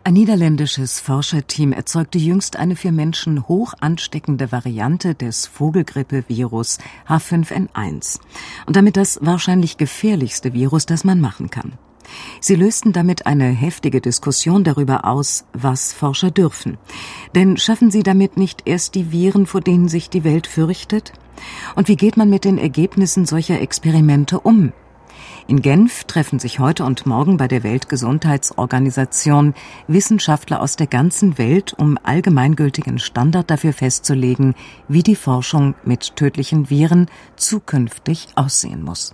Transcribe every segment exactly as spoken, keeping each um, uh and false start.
Ein niederländisches Forscherteam erzeugte jüngst eine für Menschen hoch ansteckende Variante des Vogelgrippevirus H fünf N eins und damit das wahrscheinlich gefährlichste Virus, das man machen kann. Sie lösten damit eine heftige Diskussion darüber aus, was Forscher dürfen. Denn schaffen sie damit nicht erst die Viren, vor denen sich die Welt fürchtet? Und wie geht man mit den Ergebnissen solcher Experimente um? In Genf treffen sich heute und morgen bei der Weltgesundheitsorganisation Wissenschaftler aus der ganzen Welt, um allgemeingültigen Standard dafür festzulegen, wie die Forschung mit tödlichen Viren zukünftig aussehen muss.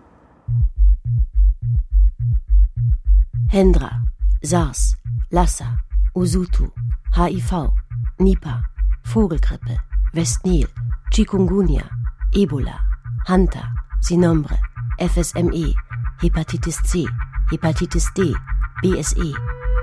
Hendra, SARS, Lassa, Usutu, H I V, Nipah, Vogelgrippe, Westnil, Chikungunya, Ebola, Hanta, Sinombre, F S M E, Hepatitis C, Hepatitis D, B S E.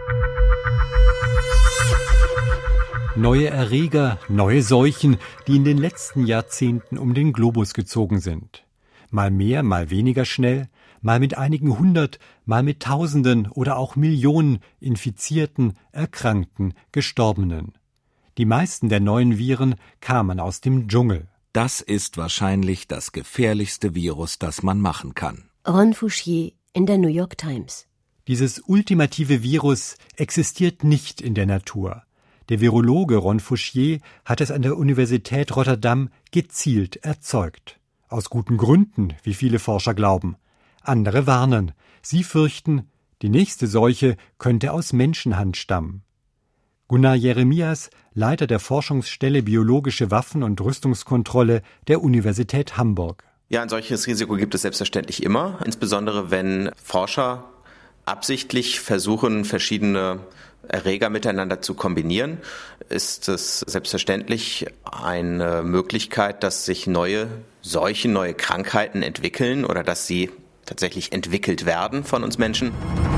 Neue Erreger, neue Seuchen, die in den letzten Jahrzehnten um den Globus gezogen sind. Mal mehr, mal weniger schnell, mal mit einigen hundert, mal mit Tausenden oder auch Millionen Infizierten, Erkrankten, Gestorbenen. Die meisten der neuen Viren kamen aus dem Dschungel. Das ist wahrscheinlich das gefährlichste Virus, das man machen kann. Ron Fouchier in der New York Times. Dieses ultimative Virus existiert nicht in der Natur. Der Virologe Ron Fouchier hat es an der Universität Rotterdam gezielt erzeugt. Aus guten Gründen, wie viele Forscher glauben. Andere warnen. Sie fürchten, die nächste Seuche könnte aus Menschenhand stammen. Gunnar Jeremias, Leiter der Forschungsstelle Biologische Waffen- und Rüstungskontrolle der Universität Hamburg. Ja, ein solches Risiko gibt es selbstverständlich immer, insbesondere wenn Forscher absichtlich versuchen, verschiedene Erreger miteinander zu kombinieren, ist es selbstverständlich eine Möglichkeit, dass sich neue Seuchen, neue Krankheiten entwickeln oder dass sie tatsächlich entwickelt werden von uns Menschen.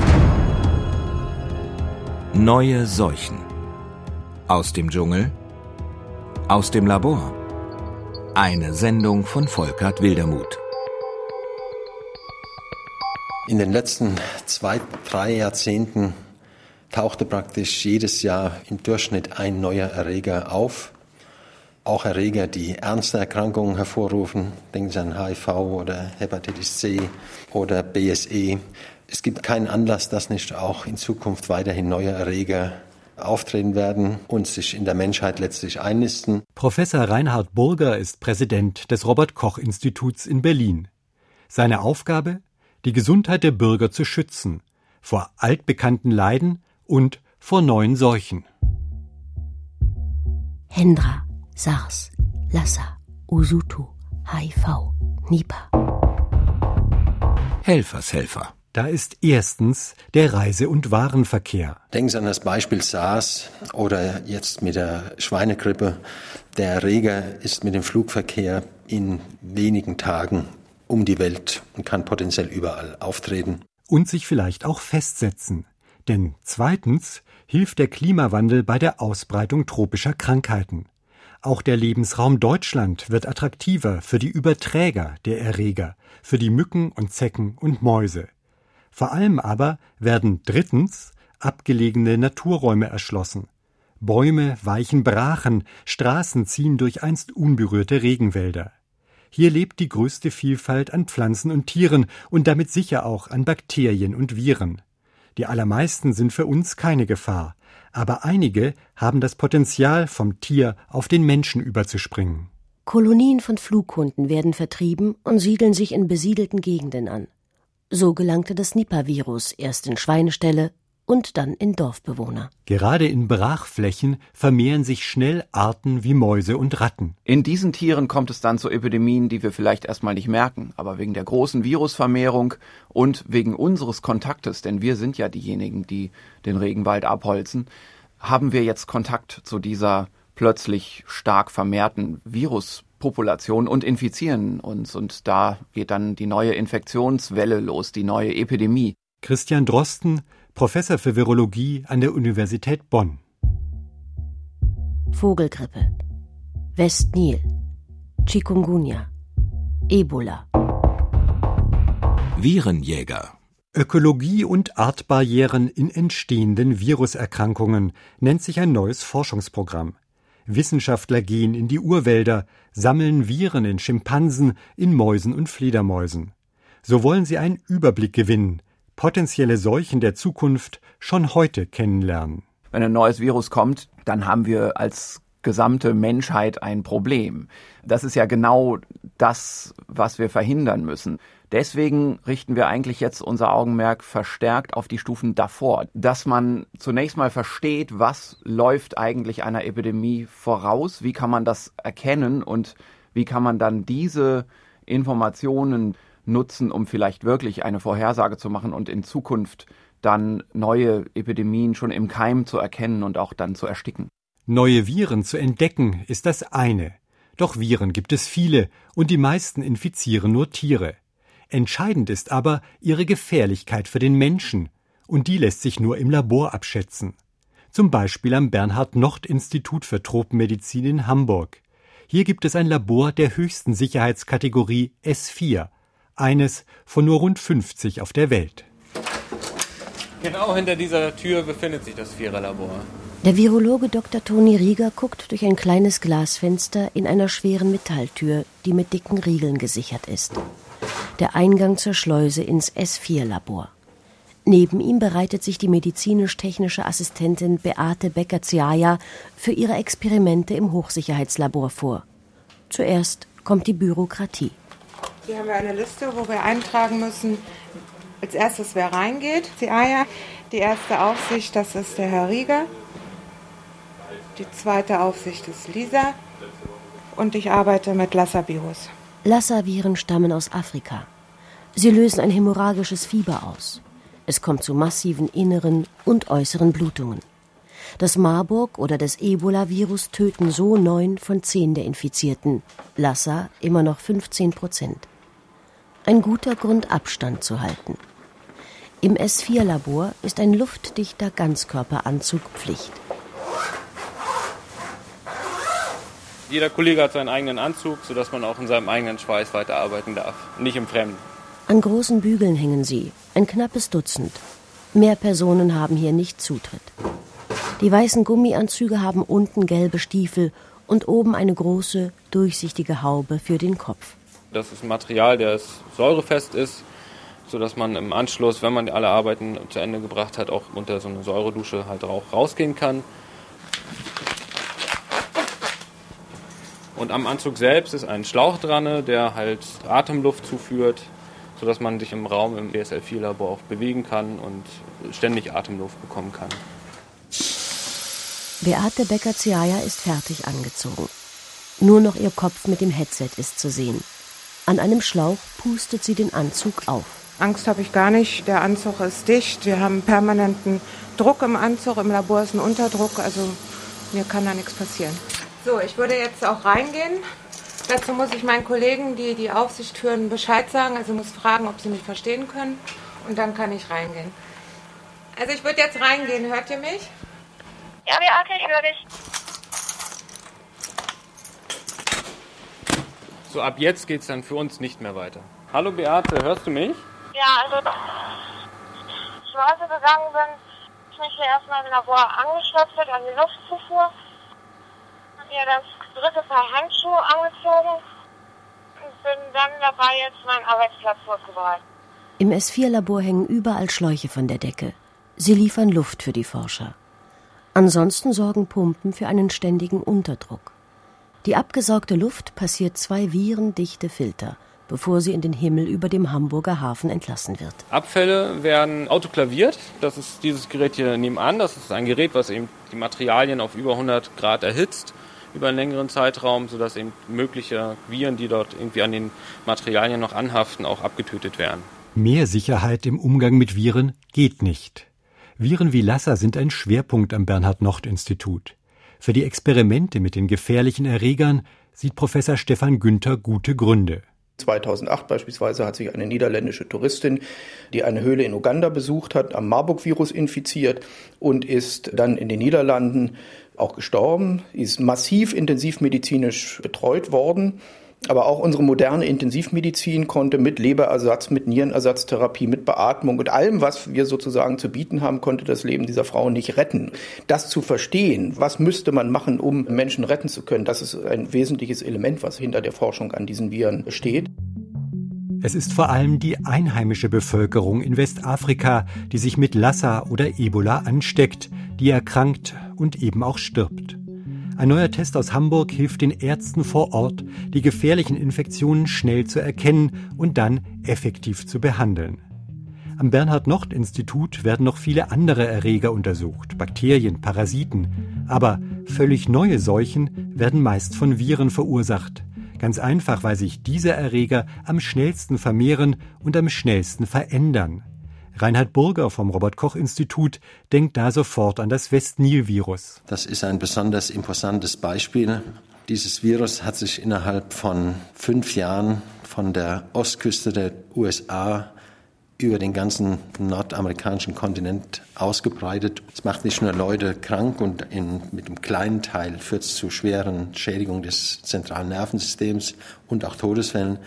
Neue Seuchen. Aus dem Dschungel, aus dem Labor. Eine Sendung von Volkert Wildermuth. In den letzten zwei, drei Jahrzehnten tauchte praktisch jedes Jahr im Durchschnitt ein neuer Erreger auf. Auch Erreger, die ernste Erkrankungen hervorrufen. Denken Sie an H I V oder Hepatitis C oder B S E. Es gibt keinen Anlass, dass nicht auch in Zukunft weiterhin neue Erreger auftreten werden und sich in der Menschheit letztlich einnisten. Professor Reinhard Burger ist Präsident des Robert-Koch-Instituts in Berlin. Seine Aufgabe? Die Gesundheit der Bürger zu schützen. Vor altbekannten Leiden und vor neuen Seuchen. Hendra, SARS, Lassa, Usutu, H I V, Nipah. Helfershelfer. Da ist erstens der Reise- und Warenverkehr. Denken Sie an das Beispiel SARS oder jetzt mit der Schweinegrippe. Der Erreger ist mit dem Flugverkehr in wenigen Tagen um die Welt und kann potenziell überall auftreten. Und sich vielleicht auch festsetzen. Denn zweitens hilft der Klimawandel bei der Ausbreitung tropischer Krankheiten. Auch der Lebensraum Deutschland wird attraktiver für die Überträger der Erreger, für die Mücken und Zecken und Mäuse. Vor allem aber werden drittens abgelegene Naturräume erschlossen. Bäume weichen Brachen, Straßen ziehen durch einst unberührte Regenwälder. Hier lebt die größte Vielfalt an Pflanzen und Tieren und damit sicher auch an Bakterien und Viren. Die allermeisten sind für uns keine Gefahr, aber einige haben das Potenzial, vom Tier auf den Menschen überzuspringen. Kolonien von Flughunden werden vertrieben und siedeln sich in besiedelten Gegenden an. So gelangte das Nipah-Virus erst in Schweineställe und dann in Dorfbewohner. Gerade in Brachflächen vermehren sich schnell Arten wie Mäuse und Ratten. In diesen Tieren kommt es dann zu Epidemien, die wir vielleicht erstmal nicht merken. Aber wegen der großen Virusvermehrung und wegen unseres Kontaktes, denn wir sind ja diejenigen, die den Regenwald abholzen, haben wir jetzt Kontakt zu dieser plötzlich stark vermehrten Viruspopulation und infizieren uns. Und da geht dann die neue Infektionswelle los, die neue Epidemie. Christian Drosten, Professor für Virologie an der Universität Bonn. Vogelgrippe, Westnil, Chikungunya, Ebola. Virenjäger. Ökologie und Artbarrieren in entstehenden Viruserkrankungen nennt sich ein neues Forschungsprogramm. Wissenschaftler gehen in die Urwälder, sammeln Viren in Schimpansen, in Mäusen und Fledermäusen. So wollen sie einen Überblick gewinnen, potenzielle Seuchen der Zukunft schon heute kennenlernen. Wenn ein neues Virus kommt, dann haben wir als gesamte Menschheit ein Problem. Das ist ja genau das, was wir verhindern müssen. Deswegen richten wir eigentlich jetzt unser Augenmerk verstärkt auf die Stufen davor, dass man zunächst mal versteht, was läuft eigentlich einer Epidemie voraus, wie kann man das erkennen und wie kann man dann diese Informationen nutzen, um vielleicht wirklich eine Vorhersage zu machen und in Zukunft dann neue Epidemien schon im Keim zu erkennen und auch dann zu ersticken. Neue Viren zu entdecken ist das eine. Doch Viren gibt es viele und die meisten infizieren nur Tiere. Entscheidend ist aber ihre Gefährlichkeit für den Menschen und die lässt sich nur im Labor abschätzen. Zum Beispiel am Bernhard-Nocht-Institut für Tropenmedizin in Hamburg. Hier gibt es ein Labor der höchsten Sicherheitskategorie S vier, eines von nur rund fünfzig auf der Welt. Genau hinter dieser Tür befindet sich das Viererlabor. Der Virologe Doktor Toni Rieger guckt durch ein kleines Glasfenster in einer schweren Metalltür, die mit dicken Riegeln gesichert ist. Der Eingang zur Schleuse ins S vier Labor. Neben ihm bereitet sich die medizinisch-technische Assistentin Beate Becker-Ziaja für ihre Experimente im Hochsicherheitslabor vor. Zuerst kommt die Bürokratie. Hier haben wir eine Liste, wo wir eintragen müssen, als erstes wer reingeht. Ziaja. Die erste Aufsicht, das ist der Herr Rieger. Die zweite Aufsicht ist Lisa. Und ich arbeite mit Lassa-Virus. Lassa-Viren stammen aus Afrika. Sie lösen ein hämorrhagisches Fieber aus. Es kommt zu massiven inneren und äußeren Blutungen. Das Marburg- oder das Ebola-Virus töten so neun von zehn der Infizierten. Lassa immer noch fünfzehn Prozent. Ein guter Grund, Abstand zu halten. Im S vier Labor ist ein luftdichter Ganzkörperanzug Pflicht. Jeder Kollege hat seinen eigenen Anzug, sodass man auch in seinem eigenen Schweiß weiterarbeiten darf, nicht im Fremden. An großen Bügeln hängen sie, ein knappes Dutzend. Mehr Personen haben hier nicht Zutritt. Die weißen Gummianzüge haben unten gelbe Stiefel und oben eine große, durchsichtige Haube für den Kopf. Das ist ein Material, das säurefest ist, sodass man im Anschluss, wenn man alle Arbeiten zu Ende gebracht hat, auch unter so einer Säuredusche halt auch rausgehen kann. Und am Anzug selbst ist ein Schlauch dran, der halt Atemluft zuführt, sodass man sich im Raum im B S L vier Labor auch bewegen kann und ständig Atemluft bekommen kann. Beate Becker-Ziaja ist fertig angezogen. Nur noch ihr Kopf mit dem Headset ist zu sehen. An einem Schlauch pustet sie den Anzug auf. Angst habe ich gar nicht. Der Anzug ist dicht. Wir haben permanenten Druck im Anzug. Im Labor ist ein Unterdruck. Also mir kann da nichts passieren. So, ich würde jetzt auch reingehen. Dazu muss ich meinen Kollegen, die die Aufsicht führen, Bescheid sagen. Also muss fragen, ob sie mich verstehen können. Und dann kann ich reingehen. Also ich würde jetzt reingehen. Hört ihr mich? Ja, Beate, ich höre dich. So, ab jetzt geht's dann für uns nicht mehr weiter. Hallo Beate, hörst du mich? Ja, also ich heute gegangen bin, ich mich hier erstmal im Labor angestöpselt an die Luftzufuhr. Mir das dritte Paar Handschuhe angezogen und bin dann dabei, jetzt meinen Arbeitsplatz vorzubereiten. Im S vier Labor hängen überall Schläuche von der Decke. Sie liefern Luft für die Forscher. Ansonsten sorgen Pumpen für einen ständigen Unterdruck. Die abgesaugte Luft passiert zwei virendichte Filter, bevor sie in den Himmel über dem Hamburger Hafen entlassen wird. Abfälle werden autoklaviert. Das ist dieses Gerät hier nebenan. Das ist ein Gerät, was eben die Materialien auf über hundert Grad erhitzt über einen längeren Zeitraum, sodass eben mögliche Viren, die dort irgendwie an den Materialien noch anhaften, auch abgetötet werden. Mehr Sicherheit im Umgang mit Viren geht nicht. Viren wie Lassa sind ein Schwerpunkt am Bernhard-Nocht-Institut. Für die Experimente mit den gefährlichen Erregern sieht Professor Stefan Günther gute Gründe. zweitausendacht beispielsweise hat sich eine niederländische Touristin, die eine Höhle in Uganda besucht hat, am Marburg-Virus infiziert und ist dann in den Niederlanden auch gestorben, ist massiv intensivmedizinisch betreut worden. Aber auch unsere moderne Intensivmedizin konnte mit Leberersatz, mit Nierenersatztherapie, mit Beatmung und allem, was wir sozusagen zu bieten haben, konnte das Leben dieser Frau nicht retten. Das zu verstehen, was müsste man machen, um Menschen retten zu können, das ist ein wesentliches Element, was hinter der Forschung an diesen Viren steht. Es ist vor allem die einheimische Bevölkerung in Westafrika, die sich mit Lassa oder Ebola ansteckt, die erkrankt und eben auch stirbt. Ein neuer Test aus Hamburg hilft den Ärzten vor Ort, die gefährlichen Infektionen schnell zu erkennen und dann effektiv zu behandeln. Am Bernhard-Nocht-Institut werden noch viele andere Erreger untersucht, Bakterien, Parasiten. Aber völlig neue Seuchen werden meist von Viren verursacht. Ganz einfach, weil sich diese Erreger am schnellsten vermehren und am schnellsten verändern. Reinhard Burger vom Robert-Koch-Institut denkt da sofort an das West-Nil-Virus. Das ist ein besonders imposantes Beispiel. Dieses Virus hat sich innerhalb von fünf Jahren von der Ostküste der U S A über den ganzen nordamerikanischen Kontinent ausgebreitet. Es macht nicht nur Leute krank und in, mit einem kleinen Teil führt es zu schweren Schädigungen des zentralen Nervensystems und auch Todesfällen.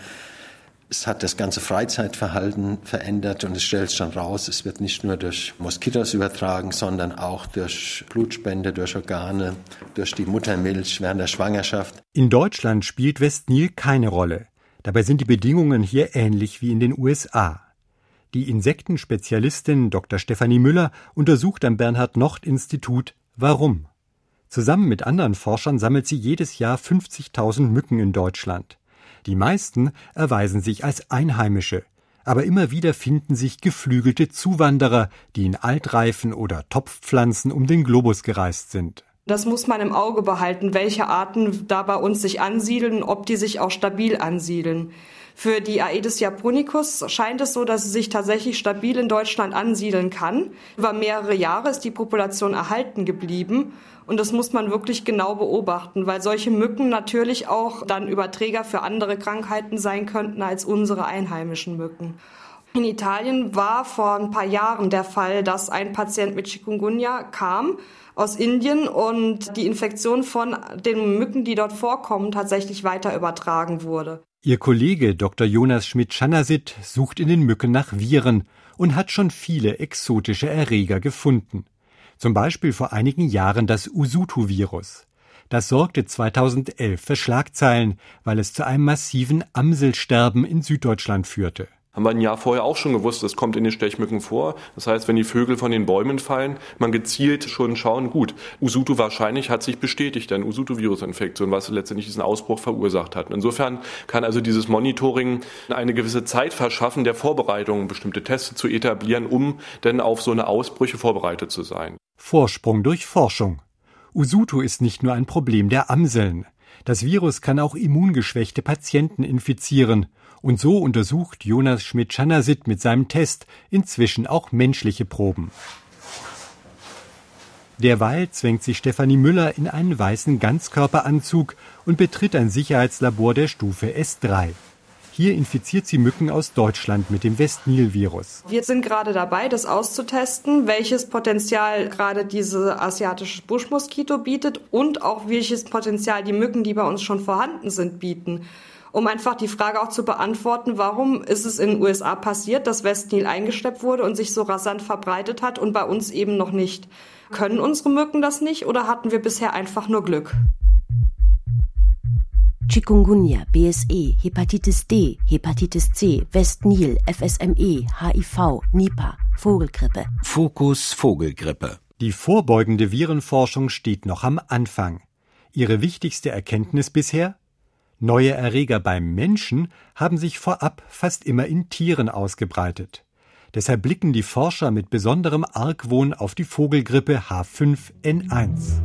Es hat das ganze Freizeitverhalten verändert und es stellt schon raus, es wird nicht nur durch Moskitos übertragen, sondern auch durch Blutspende, durch Organe, durch die Muttermilch während der Schwangerschaft. In Deutschland spielt West-Nil keine Rolle. Dabei sind die Bedingungen hier ähnlich wie in den U S A. Die Insektenspezialistin Doktor Stefanie Müller untersucht am Bernhard-Nocht-Institut, warum. Zusammen mit anderen Forschern sammelt sie jedes Jahr fünfzigtausend Mücken in Deutschland. Die meisten erweisen sich als Einheimische, aber immer wieder finden sich geflügelte Zuwanderer, die in Altreifen oder Topfpflanzen um den Globus gereist sind. Das muss man im Auge behalten, welche Arten da bei uns sich ansiedeln, ob die sich auch stabil ansiedeln. Für die Aedes japonicus scheint es so, dass sie sich tatsächlich stabil in Deutschland ansiedeln kann. Über mehrere Jahre ist die Population erhalten geblieben. Und das muss man wirklich genau beobachten, weil solche Mücken natürlich auch dann Überträger für andere Krankheiten sein könnten als unsere einheimischen Mücken. In Italien war vor ein paar Jahren der Fall, dass ein Patient mit Chikungunya kam aus Indien und die Infektion von den Mücken, die dort vorkommen, tatsächlich weiter übertragen wurde. Ihr Kollege Doktor Jonas Schmidt-Schanasit sucht in den Mücken nach Viren und hat schon viele exotische Erreger gefunden. Zum Beispiel vor einigen Jahren das Usutu-Virus. Das sorgte zweitausendelf für Schlagzeilen, weil es zu einem massiven Amselsterben in Süddeutschland führte. Haben wir ein Jahr vorher auch schon gewusst, es kommt in den Stechmücken vor. Das heißt, wenn die Vögel von den Bäumen fallen, man gezielt schon schauen, gut, Usutu wahrscheinlich hat sich bestätigt, eine Usutu-Virusinfektion, was letztendlich diesen Ausbruch verursacht hat. Insofern kann also dieses Monitoring eine gewisse Zeit verschaffen, der Vorbereitung, bestimmte Tests zu etablieren, um dann auf so eine Ausbrüche vorbereitet zu sein. Vorsprung durch Forschung. Usutu ist nicht nur ein Problem der Amseln. Das Virus kann auch immungeschwächte Patienten infizieren. Und so untersucht Jonas Schmidt-Schanasit mit seinem Test inzwischen auch menschliche Proben. Derweil zwängt sich Stefanie Müller in einen weißen Ganzkörperanzug und betritt ein Sicherheitslabor der Stufe S drei. Hier infiziert sie Mücken aus Deutschland mit dem West-Nil-Virus. Wir sind gerade dabei, das auszutesten, welches Potenzial gerade diese asiatische Buschmoskito bietet und auch welches Potenzial die Mücken, die bei uns schon vorhanden sind, bieten. Um einfach die Frage auch zu beantworten, warum ist es in den U S A passiert, dass West-Nil eingeschleppt wurde und sich so rasant verbreitet hat und bei uns eben noch nicht. Können unsere Mücken das nicht oder hatten wir bisher einfach nur Glück? Chikungunya, B S E, Hepatitis D, Hepatitis C, West-Nil, F S M E, H I V, Nipah, Vogelgrippe. Fokus Vogelgrippe. Die vorbeugende Virenforschung steht noch am Anfang. Ihre wichtigste Erkenntnis bisher? Neue Erreger beim Menschen haben sich vorab fast immer in Tieren ausgebreitet. Deshalb blicken die Forscher mit besonderem Argwohn auf die Vogelgrippe H fünf N eins.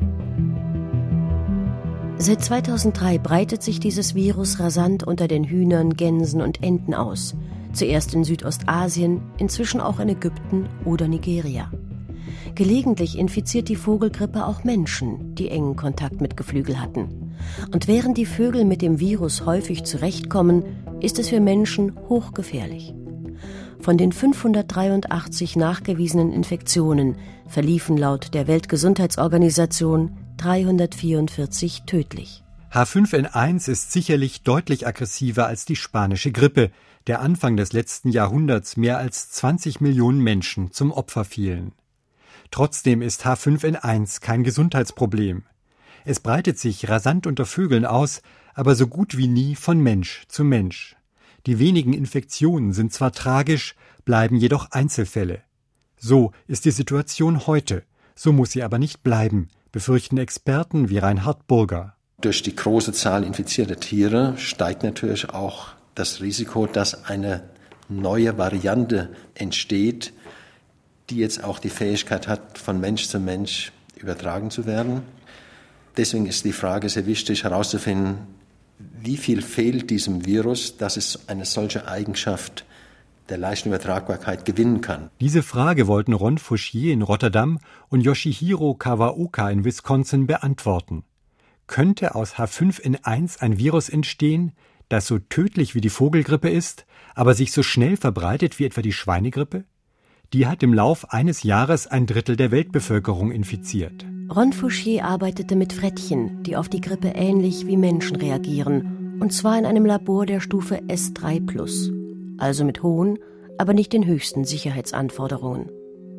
Seit zweitausenddrei breitet sich dieses Virus rasant unter den Hühnern, Gänsen und Enten aus. Zuerst in Südostasien, inzwischen auch in Ägypten oder Nigeria. Gelegentlich infiziert die Vogelgrippe auch Menschen, die engen Kontakt mit Geflügel hatten. Und während die Vögel mit dem Virus häufig zurechtkommen, ist es für Menschen hochgefährlich. Von den fünfhundertdreiundachtzig nachgewiesenen Infektionen verliefen laut der Weltgesundheitsorganisation dreihundertvierundvierzig tödlich. H fünf N eins ist sicherlich deutlich aggressiver als die spanische Grippe, der Anfang des letzten Jahrhunderts mehr als zwanzig Millionen Menschen zum Opfer fielen. Trotzdem ist H fünf N eins kein Gesundheitsproblem. Es breitet sich rasant unter Vögeln aus, aber so gut wie nie von Mensch zu Mensch. Die wenigen Infektionen sind zwar tragisch, bleiben jedoch Einzelfälle. So ist die Situation heute, so muss sie aber nicht bleiben, befürchten Experten wie Reinhard Burger. Durch die große Zahl infizierter Tiere steigt natürlich auch das Risiko, dass eine neue Variante entsteht, die jetzt auch die Fähigkeit hat, von Mensch zu Mensch übertragen zu werden. Deswegen ist die Frage sehr wichtig herauszufinden, wie viel fehlt diesem Virus, dass es eine solche Eigenschaft der leichten Übertragbarkeit gewinnen kann. Diese Frage wollten Ron Fouchier in Rotterdam und Yoshihiro Kawaoka in Wisconsin beantworten. Könnte aus H fünf N eins ein Virus entstehen, das so tödlich wie die Vogelgrippe ist, aber sich so schnell verbreitet wie etwa die Schweinegrippe? Die hat im Lauf eines Jahres ein Drittel der Weltbevölkerung infiziert. Ron Fouchier arbeitete mit Frettchen, die auf die Grippe ähnlich wie Menschen reagieren, und zwar in einem Labor der Stufe S drei plus, also mit hohen, aber nicht den höchsten Sicherheitsanforderungen.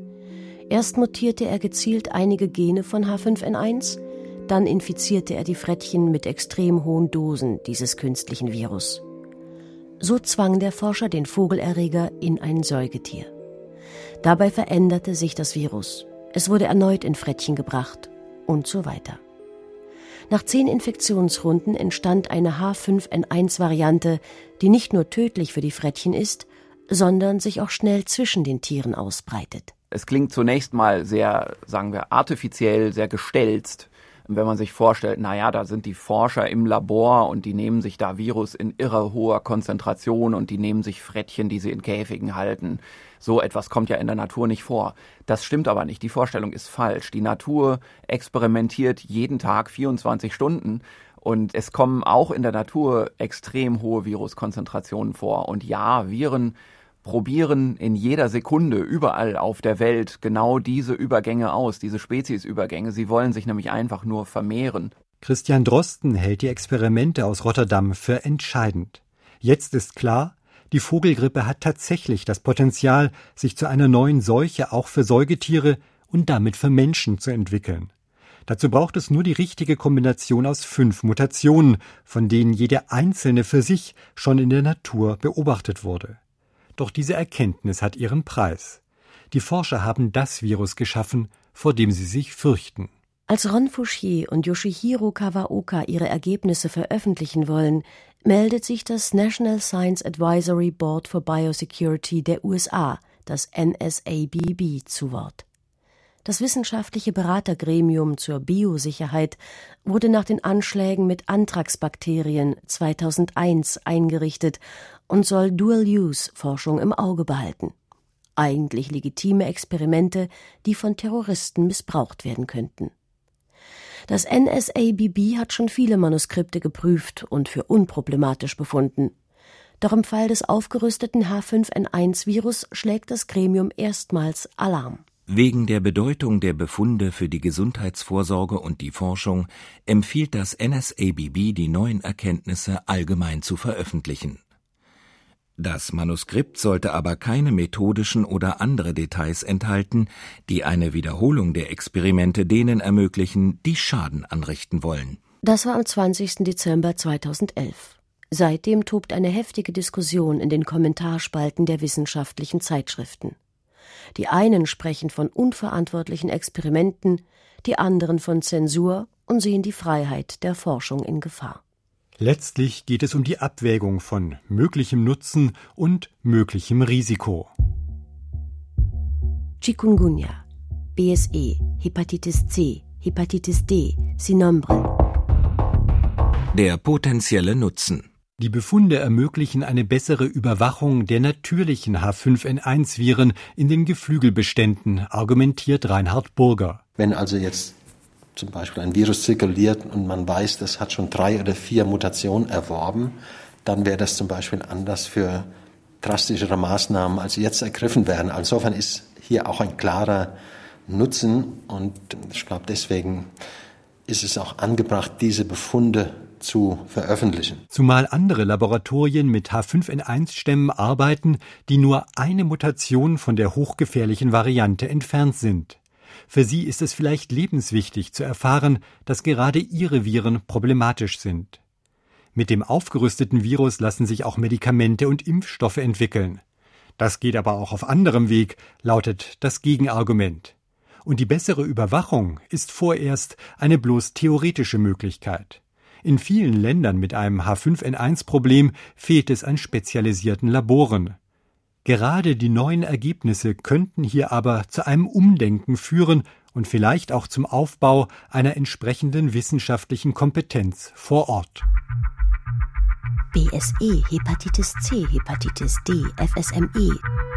Erst mutierte er gezielt einige Gene von H fünf N eins, dann infizierte er die Frettchen mit extrem hohen Dosen dieses künstlichen Virus. So zwang der Forscher den Vogelerreger in ein Säugetier. Dabei veränderte sich das Virus. Es wurde erneut in Frettchen gebracht und so weiter. Nach zehn Infektionsrunden entstand eine H fünf N eins Variante, die nicht nur tödlich für die Frettchen ist, sondern sich auch schnell zwischen den Tieren ausbreitet. Es klingt zunächst mal sehr, sagen wir, artifiziell, sehr gestelzt. Wenn man sich vorstellt, naja, da sind die Forscher im Labor und die nehmen sich da Virus in irre hoher Konzentration und die nehmen sich Frettchen, die sie in Käfigen halten. So etwas kommt ja in der Natur nicht vor. Das stimmt aber nicht. Die Vorstellung ist falsch. Die Natur experimentiert jeden Tag vierundzwanzig Stunden und es kommen auch in der Natur extrem hohe Viruskonzentrationen vor. Und ja, Viren probieren in jeder Sekunde überall auf der Welt genau diese Übergänge aus, diese Speziesübergänge. Sie wollen sich nämlich einfach nur vermehren. Christian Drosten hält die Experimente aus Rotterdam für entscheidend. Jetzt ist klar, die Vogelgrippe hat tatsächlich das Potenzial, sich zu einer neuen Seuche auch für Säugetiere und damit für Menschen zu entwickeln. Dazu braucht es nur die richtige Kombination aus fünf Mutationen, von denen jede einzelne für sich schon in der Natur beobachtet wurde. Doch diese Erkenntnis hat ihren Preis. Die Forscher haben das Virus geschaffen, vor dem sie sich fürchten. Als Ron Fouchier und Yoshihiro Kawaoka ihre Ergebnisse veröffentlichen wollen, meldet sich das National Science Advisory Board for Biosecurity der U S A, das N S A B B, zu Wort. Das wissenschaftliche Beratergremium zur Biosicherheit wurde nach den Anschlägen mit Anthrax-Bakterien zweitausendeins eingerichtet und soll Dual-Use-Forschung im Auge behalten. Eigentlich legitime Experimente, die von Terroristen missbraucht werden könnten. Das N S A B B hat schon viele Manuskripte geprüft und für unproblematisch befunden. Doch im Fall des aufgerüsteten H fünf N eins Virus schlägt das Gremium erstmals Alarm. Wegen der Bedeutung der Befunde für die Gesundheitsvorsorge und die Forschung empfiehlt das N S A B B, die neuen Erkenntnisse allgemein zu veröffentlichen. Das Manuskript sollte aber keine methodischen oder andere Details enthalten, die eine Wiederholung der Experimente denen ermöglichen, die Schaden anrichten wollen. Das war am zwanzigsten Dezember zweitausendelf. Seitdem tobt eine heftige Diskussion in den Kommentarspalten der wissenschaftlichen Zeitschriften. Die einen sprechen von unverantwortlichen Experimenten, die anderen von Zensur und sehen die Freiheit der Forschung in Gefahr. Letztlich geht es um die Abwägung von möglichem Nutzen und möglichem Risiko. Chikungunya, B S E, Hepatitis C, Hepatitis D, Sinombre. Der potenzielle Nutzen. Die Befunde ermöglichen eine bessere Überwachung der natürlichen H fünf N eins Viren in den Geflügelbeständen, argumentiert Reinhard Burger. Wenn also jetzt zum Beispiel ein Virus zirkuliert und man weiß, das hat schon drei oder vier Mutationen erworben, dann wäre das zum Beispiel Anlass für drastischere Maßnahmen, als jetzt ergriffen werden. Insofern ist hier auch ein klarer Nutzen und ich glaube, deswegen ist es auch angebracht, diese Befunde zu veröffentlichen. Zumal andere Laboratorien mit H fünf N eins Stämmen arbeiten, die nur eine Mutation von der hochgefährlichen Variante entfernt sind. Für sie ist es vielleicht lebenswichtig zu erfahren, dass gerade ihre Viren problematisch sind. Mit dem aufgerüsteten Virus lassen sich auch Medikamente und Impfstoffe entwickeln. Das geht aber auch auf anderem Weg, lautet das Gegenargument. Und die bessere Überwachung ist vorerst eine bloß theoretische Möglichkeit. In vielen Ländern mit einem H fünf N eins Problem fehlt es an spezialisierten Laboren. Gerade die neuen Ergebnisse könnten hier aber zu einem Umdenken führen und vielleicht auch zum Aufbau einer entsprechenden wissenschaftlichen Kompetenz vor Ort. B S E, Hepatitis C, Hepatitis D, F S M E.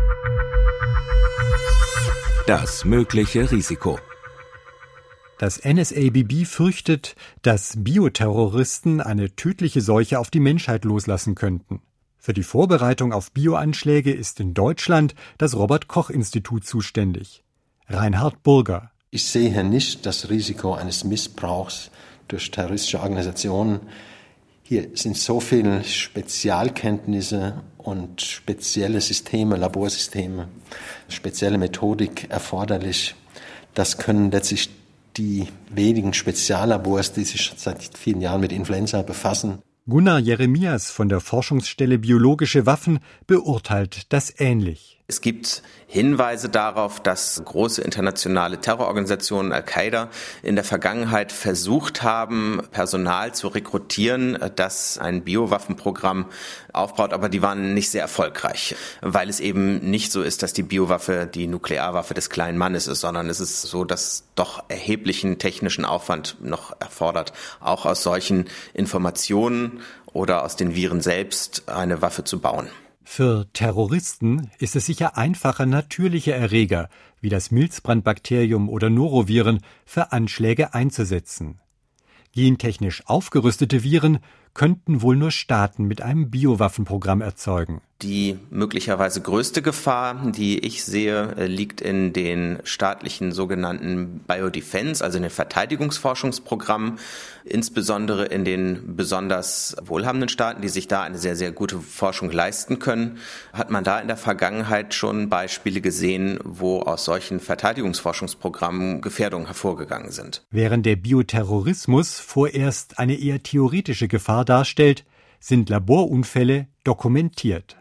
Das mögliche Risiko. Das N S A B B fürchtet, dass Bioterroristen eine tödliche Seuche auf die Menschheit loslassen könnten. Für die Vorbereitung auf Bioanschläge ist in Deutschland das Robert-Koch-Institut zuständig. Reinhard Burger. Ich sehe hier nicht das Risiko eines Missbrauchs durch terroristische Organisationen. Hier sind so viele Spezialkenntnisse und spezielle Systeme, Laborsysteme, spezielle Methodik erforderlich. Das können letztlich die wenigen Speziallabors, die sich seit vielen Jahren mit Influenza befassen. Gunnar Jeremias von der Forschungsstelle Biologische Waffen beurteilt das ähnlich. Es gibt Hinweise darauf, dass große internationale Terrororganisationen Al-Qaida in der Vergangenheit versucht haben, Personal zu rekrutieren, das ein Biowaffenprogramm aufbaut, aber die waren nicht sehr erfolgreich, weil es eben nicht so ist, dass die Biowaffe die Nuklearwaffe des kleinen Mannes ist, sondern es ist so, dass doch erheblichen technischen Aufwand noch erfordert, auch aus solchen Informationen oder aus den Viren selbst eine Waffe zu bauen. Für Terroristen ist es sicher einfacher, natürliche Erreger wie das Milzbrandbakterium oder Noroviren für Anschläge einzusetzen. Gentechnisch aufgerüstete Viren könnten wohl nur Staaten mit einem Biowaffenprogramm erzeugen. Die möglicherweise größte Gefahr, die ich sehe, liegt in den staatlichen sogenannten Biodefense, also in den Verteidigungsforschungsprogrammen, insbesondere in den besonders wohlhabenden Staaten, die sich da eine sehr, sehr gute Forschung leisten können. Hat man da in der Vergangenheit schon Beispiele gesehen, wo aus solchen Verteidigungsforschungsprogrammen Gefährdungen hervorgegangen sind? Während der Bioterrorismus vorerst eine eher theoretische Gefahr darstellt, sind Laborunfälle dokumentiert.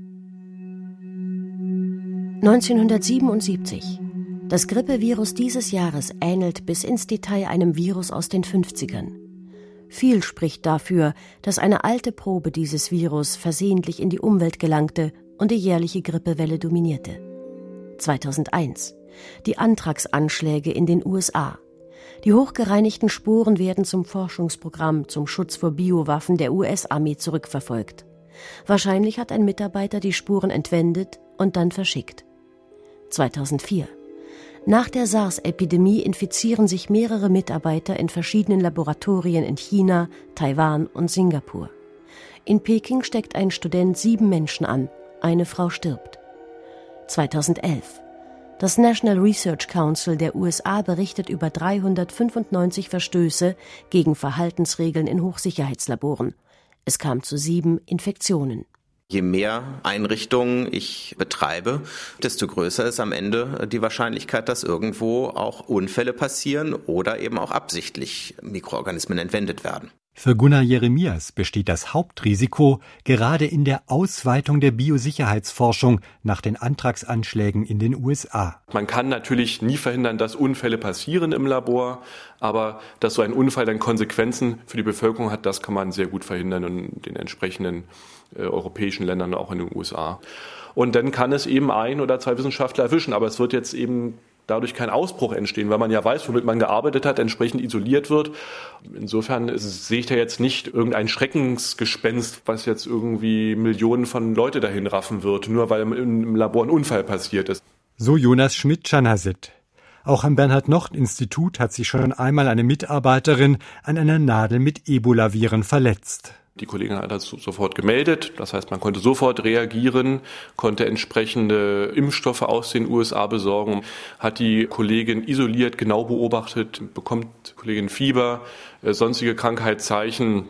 neunzehnhundertsiebenundsiebzig. Das Grippevirus dieses Jahres ähnelt bis ins Detail einem Virus aus den fünfzigern. Viel spricht dafür, dass eine alte Probe dieses Virus versehentlich in die Umwelt gelangte und die jährliche Grippewelle dominierte. zweitausendeins. Die Anthrax-Anschläge in den U S A. Die hochgereinigten Spuren werden zum Forschungsprogramm zum Schutz vor Biowaffen der U S-Armee zurückverfolgt. Wahrscheinlich hat ein Mitarbeiter die Spuren entwendet und dann verschickt. zweitausendvier. Nach der SARS-Epidemie infizieren sich mehrere Mitarbeiter in verschiedenen Laboratorien in China, Taiwan und Singapur. In Peking steckt ein Student sieben Menschen an, eine Frau stirbt. zweitausendelf. Das National Research Council der U S A berichtet über dreihundertfünfundneunzig Verstöße gegen Verhaltensregeln in Hochsicherheitslaboren. Es kam zu sieben Infektionen. Je mehr Einrichtungen ich betreibe, desto größer ist am Ende die Wahrscheinlichkeit, dass irgendwo auch Unfälle passieren oder eben auch absichtlich Mikroorganismen entwendet werden. Für Gunnar Jeremias besteht das Hauptrisiko gerade in der Ausweitung der Biosicherheitsforschung nach den Anthrax-Anschlägen in den U S A. Man kann natürlich nie verhindern, dass Unfälle passieren im Labor, aber dass so ein Unfall dann Konsequenzen für die Bevölkerung hat, das kann man sehr gut verhindern in den entsprechenden äh, europäischen Ländern, auch in den U S A. Und dann kann es eben ein oder zwei Wissenschaftler erwischen, aber es wird jetzt eben dadurch kein Ausbruch entstehen, weil man ja weiß, womit man gearbeitet hat, entsprechend isoliert wird. Insofern ist, sehe ich da jetzt nicht irgendein Schreckensgespenst, was jetzt irgendwie Millionen von Leute dahin raffen wird, nur weil im Labor ein Unfall passiert ist. So Jonas Schmidt-Czanasit. Auch am Bernhard-Nocht-Institut hat sich schon einmal eine Mitarbeiterin an einer Nadel mit Ebola-Viren verletzt. Die Kollegin hat das sofort gemeldet, das heißt, man konnte sofort reagieren, konnte entsprechende Impfstoffe aus den U S A besorgen, hat die Kollegin isoliert, genau beobachtet, bekommt die Kollegin Fieber, äh, sonstige Krankheitszeichen.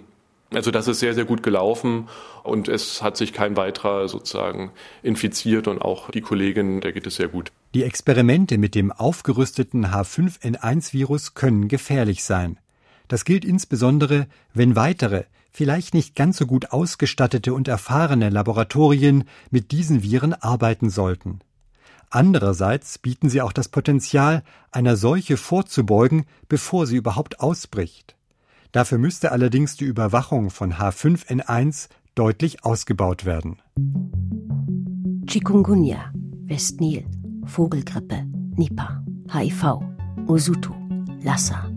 Also das ist sehr, sehr gut gelaufen und es hat sich kein weiterer sozusagen infiziert und auch die Kollegin, der geht es sehr gut. Die Experimente mit dem aufgerüsteten H fünf N eins Virus können gefährlich sein. Das gilt insbesondere, wenn weitere, vielleicht nicht ganz so gut ausgestattete und erfahrene Laboratorien mit diesen Viren arbeiten sollten. Andererseits bieten sie auch das Potenzial, einer Seuche vorzubeugen, bevor sie überhaupt ausbricht. Dafür müsste allerdings die Überwachung von H fünf N eins deutlich ausgebaut werden. Chikungunya, Westnil, Vogelgrippe, Nipah, H I V, Usutu, Lassa.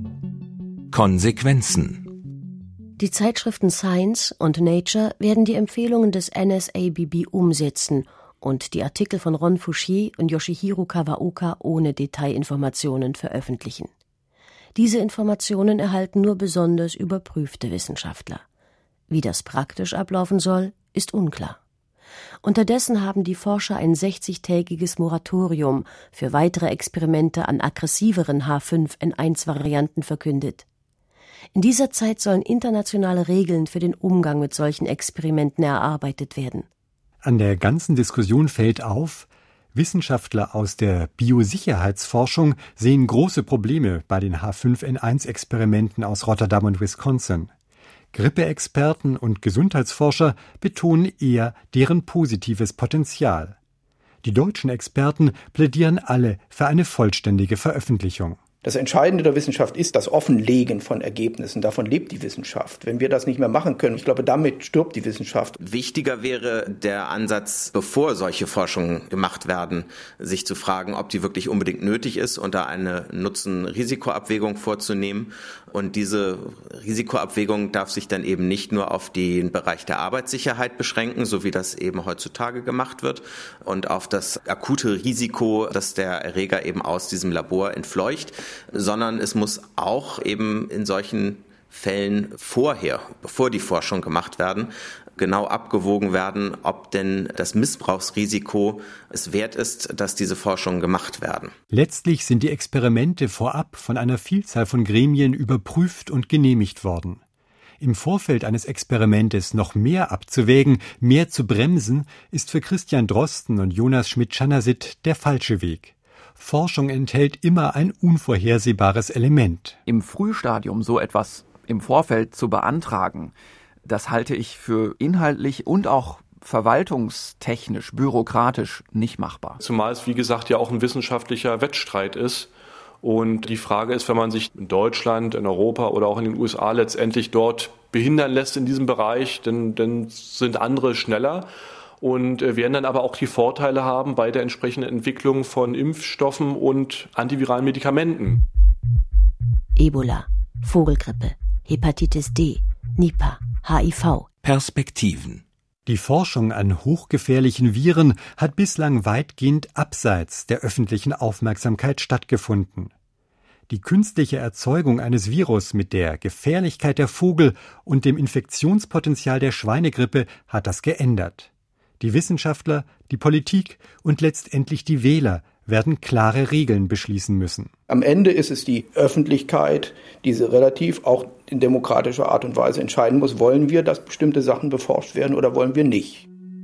Konsequenzen. Die Zeitschriften Science und Nature werden die Empfehlungen des N S A B B umsetzen und die Artikel von Ron Fouchier und Yoshihiro Kawaoka ohne Detailinformationen veröffentlichen. Diese Informationen erhalten nur besonders überprüfte Wissenschaftler. Wie das praktisch ablaufen soll, ist unklar. Unterdessen haben die Forscher ein sechzigtägiges Moratorium für weitere Experimente an aggressiveren H fünf N eins Varianten verkündet. In dieser Zeit sollen internationale Regeln für den Umgang mit solchen Experimenten erarbeitet werden. An der ganzen Diskussion fällt auf, Wissenschaftler aus der Biosicherheitsforschung sehen große Probleme bei den H fünf N eins Experimenten aus Rotterdam und Wisconsin. Grippeexperten und Gesundheitsforscher betonen eher deren positives Potenzial. Die deutschen Experten plädieren alle für eine vollständige Veröffentlichung. Das Entscheidende der Wissenschaft ist das Offenlegen von Ergebnissen. Davon lebt die Wissenschaft. Wenn wir das nicht mehr machen können, ich glaube, damit stirbt die Wissenschaft. Wichtiger wäre der Ansatz, bevor solche Forschungen gemacht werden, sich zu fragen, ob die wirklich unbedingt nötig ist und da eine Nutzen-Risiko-Abwägung vorzunehmen. Und diese Risikoabwägung darf sich dann eben nicht nur auf den Bereich der Arbeitssicherheit beschränken, so wie das eben heutzutage gemacht wird, und auf das akute Risiko, dass der Erreger eben aus diesem Labor entfleucht, sondern es muss auch eben in solchen Fällen vorher, bevor die Forschung gemacht werden, genau abgewogen werden, ob denn das Missbrauchsrisiko es wert ist, dass diese Forschungen gemacht werden. Letztlich sind die Experimente vorab von einer Vielzahl von Gremien überprüft und genehmigt worden. Im Vorfeld eines Experimentes noch mehr abzuwägen, mehr zu bremsen, ist für Christian Drosten und Jonas Schmidt-Schanasit der falsche Weg. Forschung enthält immer ein unvorhersehbares Element. Im Frühstadium so etwas im Vorfeld zu beantragen, das halte ich für inhaltlich und auch verwaltungstechnisch, bürokratisch nicht machbar. Zumal es, wie gesagt, ja auch ein wissenschaftlicher Wettstreit ist. Und die Frage ist, wenn man sich in Deutschland, in Europa oder auch in den U S A letztendlich dort behindern lässt in diesem Bereich, dann, dann sind andere schneller und werden dann aber auch die Vorteile haben bei der entsprechenden Entwicklung von Impfstoffen und antiviralen Medikamenten. Ebola, Vogelgrippe, Hepatitis D, Nipah, H I V. Perspektiven. Die Forschung an hochgefährlichen Viren hat bislang weitgehend abseits der öffentlichen Aufmerksamkeit stattgefunden. Die künstliche Erzeugung eines Virus mit der Gefährlichkeit der Vogel und dem Infektionspotenzial der Schweinegrippe hat das geändert. Die Wissenschaftler, die Politik und letztendlich die Wähler werden klare Regeln beschließen müssen. Am Ende ist es die Öffentlichkeit, die sie relativ auch in demokratischer Art und Weise entscheiden muss, wollen wir, dass bestimmte Sachen beforscht werden oder wollen wir nicht.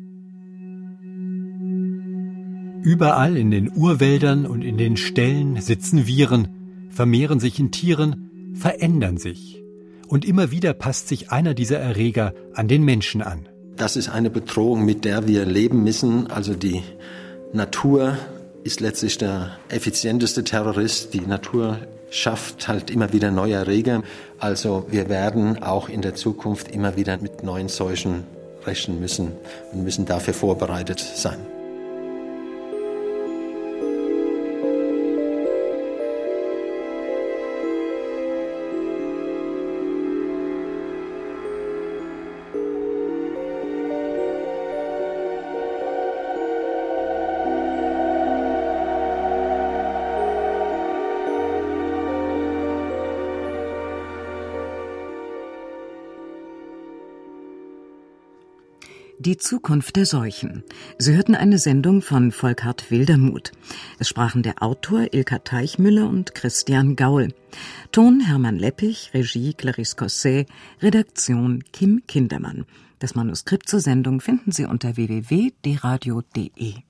Überall in den Urwäldern und in den Ställen sitzen Viren, vermehren sich in Tieren, verändern sich. Und immer wieder passt sich einer dieser Erreger an den Menschen an. Das ist eine Bedrohung, mit der wir leben müssen. Also die Natur ist letztlich der effizienteste Terrorist. Die Natur schafft halt immer wieder neue Erreger. Also wir werden auch in der Zukunft immer wieder mit neuen Seuchen rechnen müssen und müssen dafür vorbereitet sein. Die Zukunft der Seuchen. Sie hörten eine Sendung von Volkart Wildermuth. Es sprachen der Autor Ilka Teichmüller und Christian Gaul. Ton Hermann Leppich, Regie Clarisse Cosset, Redaktion Kim Kindermann. Das Manuskript zur Sendung finden Sie unter w w w punkt d radio punkt d e.